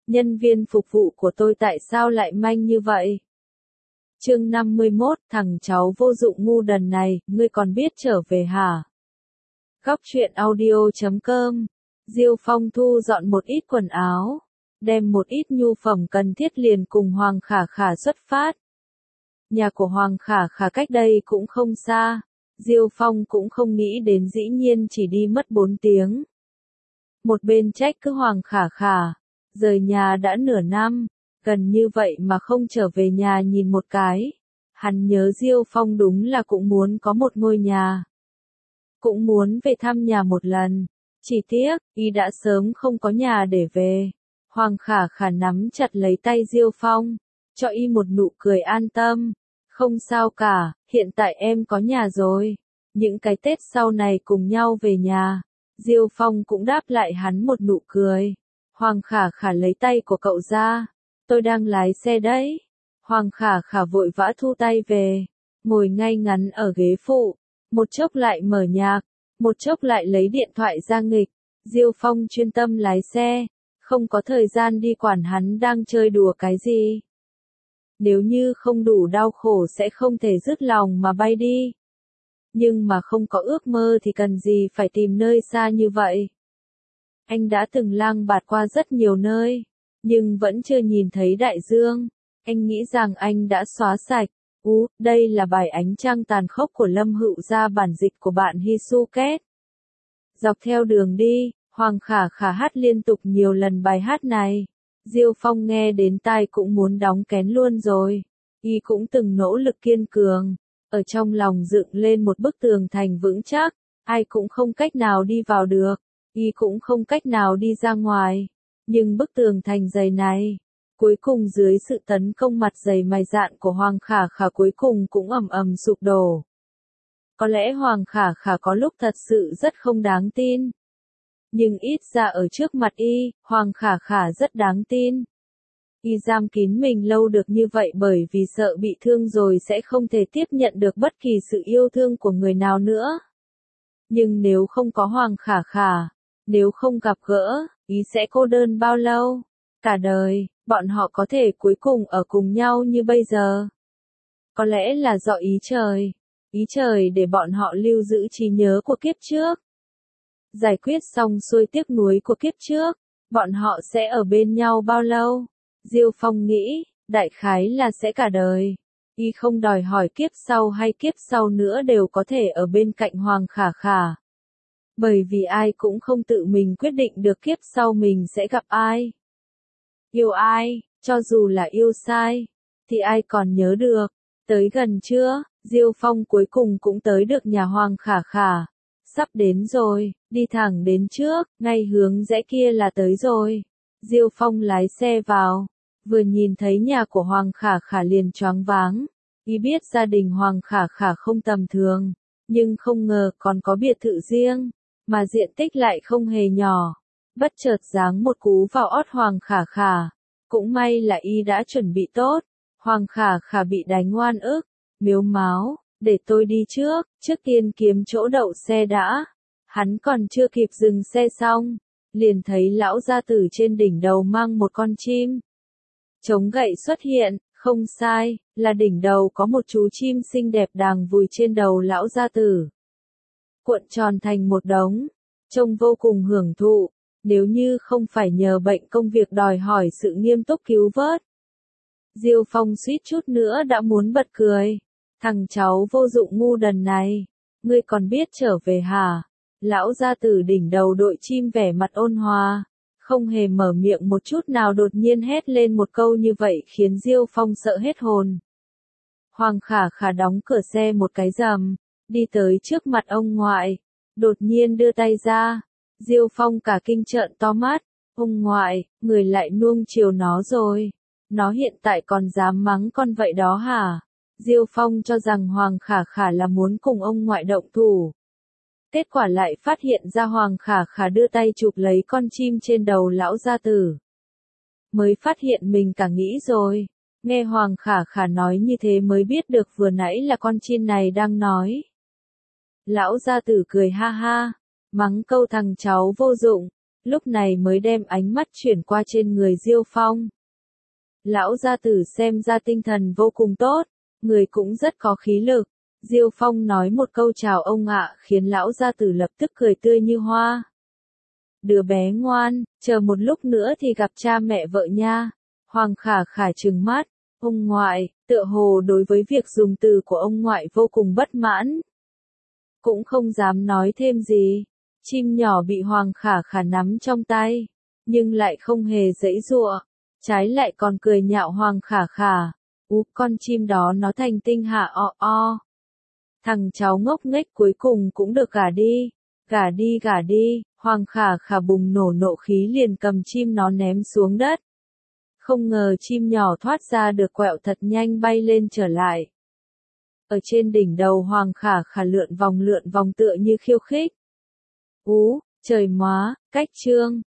nhân viên phục vụ của tôi tại sao lại manh như vậy? Chương 51, thằng cháu vô dụng ngu đần này, ngươi còn biết trở về hả? Góc truyện audio.com. Diêu Phong thu dọn một ít quần áo, đem một ít nhu phẩm cần thiết liền cùng Hoàng Khả Khả xuất phát. Nhà của Hoàng Khả Khả cách đây cũng không xa, Diêu Phong cũng không nghĩ đến dĩ nhiên chỉ đi mất 4 tiếng. Một bên trách cứ Hoàng Khả Khả, rời nhà đã nửa năm, gần như vậy mà không trở về nhà nhìn một cái. Hắn nhớ Diêu Phong đúng là cũng muốn có một ngôi nhà. Cũng muốn về thăm nhà một lần. Chỉ tiếc, y đã sớm không có nhà để về. Hoàng Khả Khả nắm chặt lấy tay Diêu Phong, cho y một nụ cười an tâm. Không sao cả, hiện tại em có nhà rồi. Những cái Tết sau này cùng nhau về nhà. Diêu Phong cũng đáp lại hắn một nụ cười. Hoàng Khả Khả lấy tay của cậu ra. Tôi đang lái xe đấy. Hoàng Khả Khả vội vã thu tay về. Ngồi ngay ngắn ở ghế phụ. Một chốc lại mở nhạc. Một chốc lại lấy điện thoại ra nghịch. Diêu Phong chuyên tâm lái xe. Không có thời gian đi quản hắn đang chơi đùa cái gì. Nếu như không đủ đau khổ sẽ không thể dứt lòng mà bay đi. Nhưng mà không có ước mơ thì cần gì phải tìm nơi xa như vậy. Anh đã từng lang bạt qua rất nhiều nơi, nhưng vẫn chưa nhìn thấy đại dương. Anh nghĩ rằng anh đã xóa sạch. Đây là bài Ánh Trăng Tàn Khốc của Lâm Hữu Gia, bản dịch của bạn Hisuket. Dọc theo đường đi, Hoàng Khả Khả hát liên tục nhiều lần bài hát này. Diêu Phong nghe đến tai cũng muốn đóng kén luôn rồi. Y cũng từng nỗ lực kiên cường, ở trong lòng dựng lên một bức tường thành vững chắc, ai cũng không cách nào đi vào được, y cũng không cách nào đi ra ngoài. Nhưng bức tường thành dày này, cuối cùng dưới sự tấn công mặt dày mày dạn của Hoàng Khả Khả cuối cùng cũng ầm ầm sụp đổ. Có lẽ Hoàng Khả Khả có lúc thật sự rất không đáng tin. Nhưng ít ra ở trước mặt y, Hoàng Khả Khả rất đáng tin. Y giam kín mình lâu được như vậy bởi vì sợ bị thương rồi sẽ không thể tiếp nhận được bất kỳ sự yêu thương của người nào nữa. Nhưng nếu không có Hoàng Khả Khả, nếu không gặp gỡ, y sẽ cô đơn bao lâu? Cả đời, bọn họ có thể cuối cùng ở cùng nhau như bây giờ. Có lẽ là do ý trời để bọn họ lưu giữ trí nhớ của kiếp trước. Giải quyết xong xuôi tiếc nuối của kiếp trước, bọn họ sẽ ở bên nhau bao lâu? Diêu Phong nghĩ, đại khái là sẽ cả đời. Y không đòi hỏi kiếp sau hay kiếp sau nữa đều có thể ở bên cạnh Hoàng Khả Khả. Bởi vì ai cũng không tự mình quyết định được kiếp sau mình sẽ gặp ai. Yêu ai, cho dù là yêu sai, thì ai còn nhớ được. Tới gần chưa, Diêu Phong cuối cùng cũng tới được nhà Hoàng Khả Khả. Sắp đến rồi, đi thẳng đến trước, ngay hướng rẽ kia là tới rồi. Diêu Phong lái xe vào, vừa nhìn thấy nhà của Hoàng Khả Khả liền choáng váng. Y biết gia đình Hoàng Khả Khả không tầm thường, nhưng không ngờ còn có biệt thự riêng, mà diện tích lại không hề nhỏ. Bất chợt giáng một cú vào ót Hoàng Khả Khả. Cũng may là y đã chuẩn bị tốt. Hoàng Khả Khả bị đánh oan ức, mếu máo, để tôi đi trước tiên kiếm chỗ đậu xe đã. Hắn còn chưa kịp dừng xe xong, liền thấy lão gia tử trên đỉnh đầu mang một con chim. Trống gậy xuất hiện, không sai, là đỉnh đầu có một chú chim xinh đẹp đang vùi trên đầu lão gia tử. Cuộn tròn thành một đống, trông vô cùng hưởng thụ, nếu như không phải nhờ bệnh công việc đòi hỏi sự nghiêm túc cứu vớt. Diêu Phong suýt chút nữa đã muốn bật cười. Thằng cháu vô dụng ngu đần này, ngươi còn biết trở về hả? Lão gia tử đỉnh đầu đội chim vẻ mặt ôn hòa, không hề mở miệng một chút nào đột nhiên hét lên một câu như vậy khiến Diêu Phong sợ hết hồn. Hoàng Khả Khả đóng cửa xe một cái rầm, đi tới trước mặt ông ngoại, đột nhiên đưa tay ra. Diêu Phong cả kinh trợn to mắt, ông ngoại, người lại nuông chiều nó rồi. Nó hiện tại còn dám mắng con vậy đó hả? Diêu Phong cho rằng Hoàng Khả Khả là muốn cùng ông ngoại động thủ. Kết quả lại phát hiện ra Hoàng Khả Khả đưa tay chụp lấy con chim trên đầu lão gia tử. Mới phát hiện mình cả nghĩ rồi. Nghe Hoàng Khả Khả nói như thế mới biết được vừa nãy là con chim này đang nói. Lão gia tử cười ha ha, mắng câu thằng cháu vô dụng. lúc này mới đem ánh mắt chuyển qua trên người Diêu Phong. Lão gia tử xem ra tinh thần vô cùng tốt, người cũng rất có khí lực. Diêu Phong nói một câu chào ông ạ khiến lão gia tử lập tức cười tươi như hoa. Đứa bé ngoan, chờ một lúc nữa thì gặp cha mẹ vợ nha. Hoàng Khả Khả trừng mắt, ông ngoại, tựa hồ đối với việc dùng từ của ông ngoại vô cùng bất mãn. Cũng không dám nói thêm gì. Chim nhỏ bị Hoàng Khả Khả nắm trong tay, nhưng lại không hề giãy giụa, trái lại còn cười nhạo Hoàng Khả Khả. Con chim đó nó thành tinh hạ o o. Thằng cháu ngốc nghếch cuối cùng cũng được gả đi. Gả đi gả đi, Hoàng Khả Khả bùng nổ nộ khí liền cầm chim nó ném xuống đất. Không ngờ chim nhỏ thoát ra được quẹo thật nhanh bay lên trở lại. Ở trên đỉnh đầu Hoàng Khả Khả lượn vòng tựa như khiêu khích. Trời móa, cách chương.